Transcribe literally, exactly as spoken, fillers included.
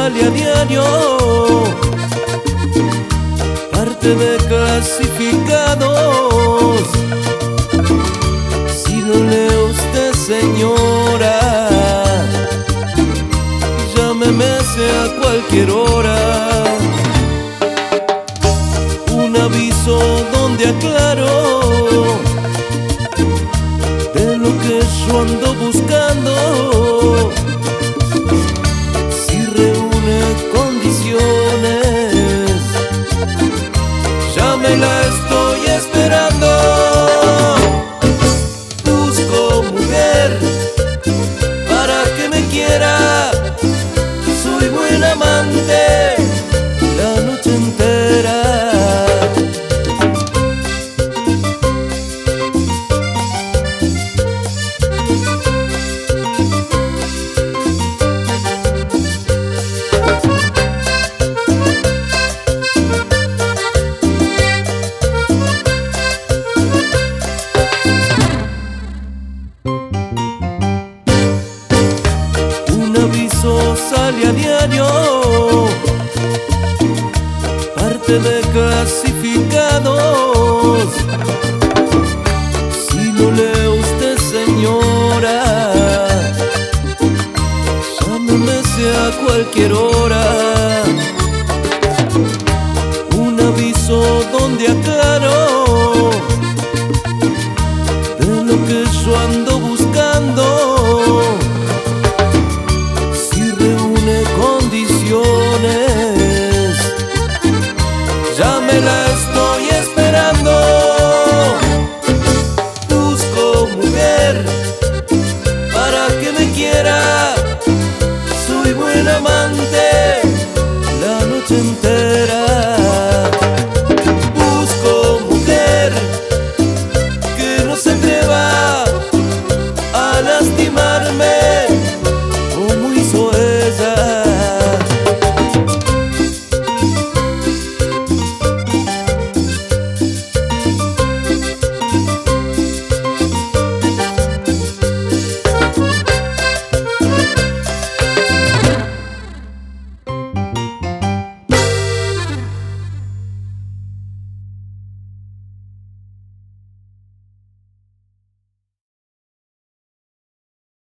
sale a diario, parte de clasificados. Si no lee usted, señora, llámeme a cualquier hora. Un aviso donde aclaro de lo que yo ando buscando. Si reúne condiciones, ya me la estoy esperando. Busco mujer para que me quiera, soy buen amante la noche entera. Sale a diario, parte de clasificados. Si lo lee usted, señora, llámeme a cualquier hora.